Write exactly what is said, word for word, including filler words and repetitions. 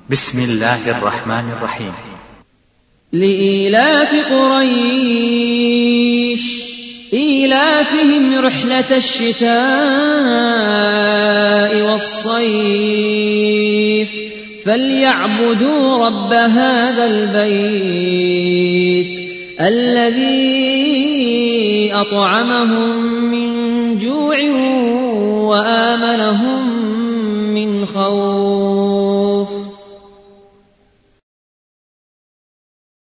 بسم الله الرحمن الرحيم. لإيلاف قريش إيلافهم رحلة الشتاء والصيف فليعبدوا رب هذا البيت الذي أطعمهم من جوع وآمنهم من خوف.